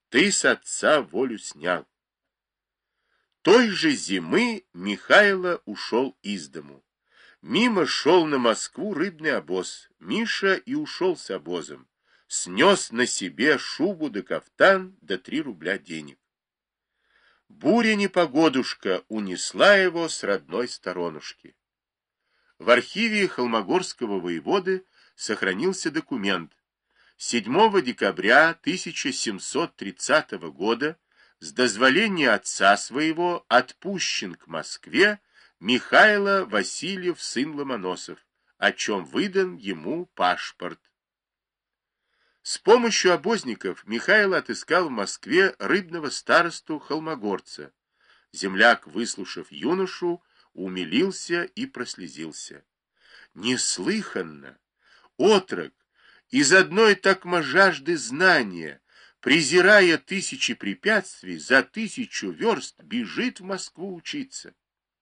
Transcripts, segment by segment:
ты с отца волю снял. Той же зимы Михайло ушел из дому. Мимо шел на Москву рыбный обоз. Миша и ушел с обозом. Снес на себе шубу да кафтан да 3 рубля денег. Буря-непогодушка унесла его с родной сторонушки. В архиве Холмогорского воеводы сохранился документ. 7 декабря 1730 года с дозволения отца своего отпущен к Москве Михайло Васильев, сын Ломоносов, о чем выдан ему пашпорт. С помощью обозников Михайло отыскал в Москве рыбного старосту Холмогорца. Земляк, выслушав юношу, умилился и прослезился. Неслыханно! Отрок из одной такма жажды знания, презирая 1000 препятствий, за 1000 верст бежит в Москву учиться.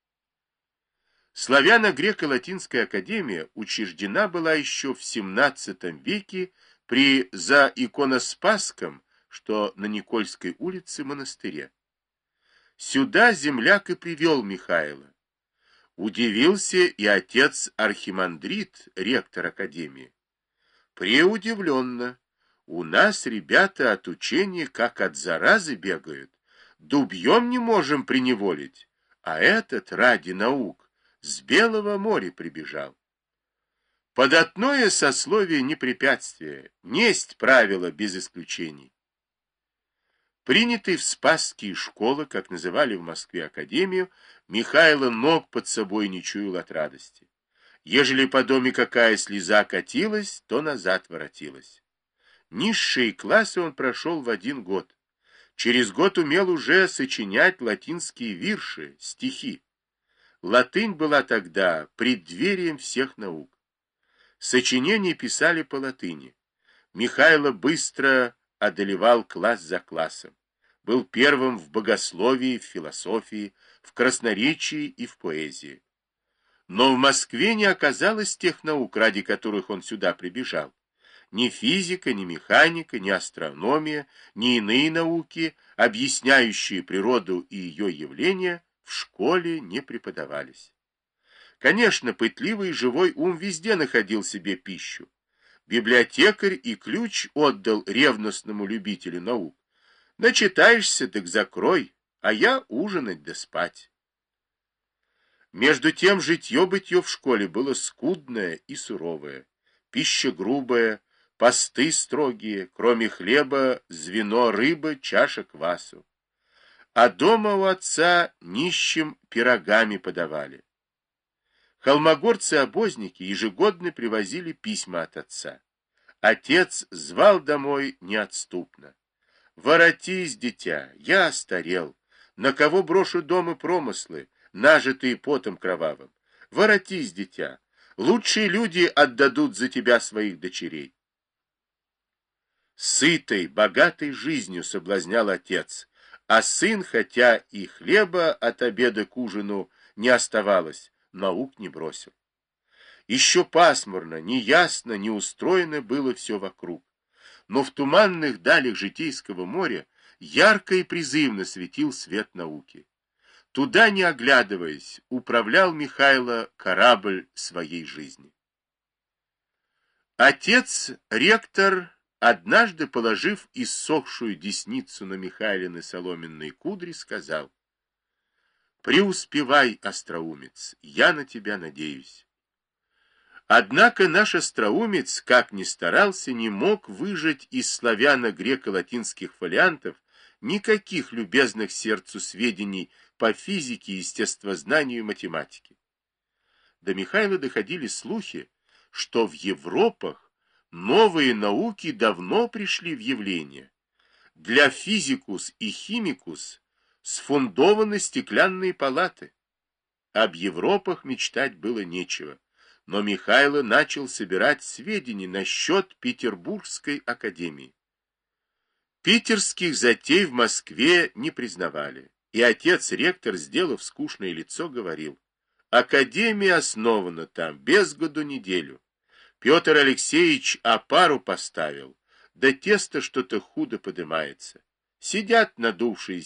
Славяно-греко-латинская академия учреждена была еще в XVII веке при Заиконоспасском, что на Никольской улице, монастыре. Сюда земляк и привел Михаила. Удивился и отец архимандрит, ректор академии. Преудивленно. У нас ребята от учения как от заразы бегают. Дубьем не можем приневолить. А этот ради наук с Белого моря прибежал. Податное сословие не препятствие, несть правила без исключений. Принятый в Спасские школы, как называли в Москве академию, Михайло ног под собой не чуял от радости. Ежели по доме какая слеза катилась, то назад воротилась. Низшие классы он прошел в 1 год. Через год умел уже сочинять латинские вирши, стихи. Латынь была тогда преддверием всех наук. Сочинения писали по латыни. Михайло быстро одолевал класс за классом. Был первым в богословии, в философии, в красноречии и в поэзии. Но в Москве не оказалось тех наук, ради которых он сюда прибежал. Ни физика, ни механика, ни астрономия, ни иные науки, объясняющие природу и ее явления, в школе не преподавались. Конечно, пытливый и живой ум везде находил себе пищу. Библиотекарь и ключ отдал ревностному любителю наук. Начитаешься, так закрой, а я ужинать да спать. Между тем житье-бытье в школе было скудное и суровое. Пища грубая, посты строгие, кроме хлеба, звено рыба, чаша квасу. А дома у отца нищим пирогами подавали. Холмогорцы-обозники ежегодно привозили письма от отца. Отец звал домой неотступно. «Воротись, дитя, я остарел. На кого брошу дом и промыслы, нажитые потом кровавым? Воротись, дитя, лучшие люди отдадут за тебя своих дочерей». Сытой, богатой жизнью соблазнял отец, а сын, хотя и хлеба от обеда к ужину не оставалось, наук не бросил. Еще пасмурно, неясно, неустроено было все вокруг, но в туманных далях житейского моря ярко и призывно светил свет науки. Туда, не оглядываясь, управлял Михайло корабль своей жизни. Отец, ректор, однажды, положив иссохшую десницу на Михайлины соломенные кудри, сказал: «Преуспевай, остроумец, я на тебя надеюсь». Однако наш остроумец, как ни старался, не мог выжать из славяно-греко-латинских фолиантов никаких любезных сердцу сведений по физике, естествознанию и математике. До Михайла доходили слухи, что в Европах новые науки давно пришли в явление. Для физикус и химикус сфундованы стеклянные палаты. Об Европах мечтать было нечего. Но Михайло начал собирать сведения насчет Петербургской академии. Питерских затей в Москве не признавали, и отец-ректор, сделав скучное лицо, говорил: «Академия основана там без году неделю. Петр Алексеевич опару поставил, да тесто что-то худо подымается. Сидят надувшиеся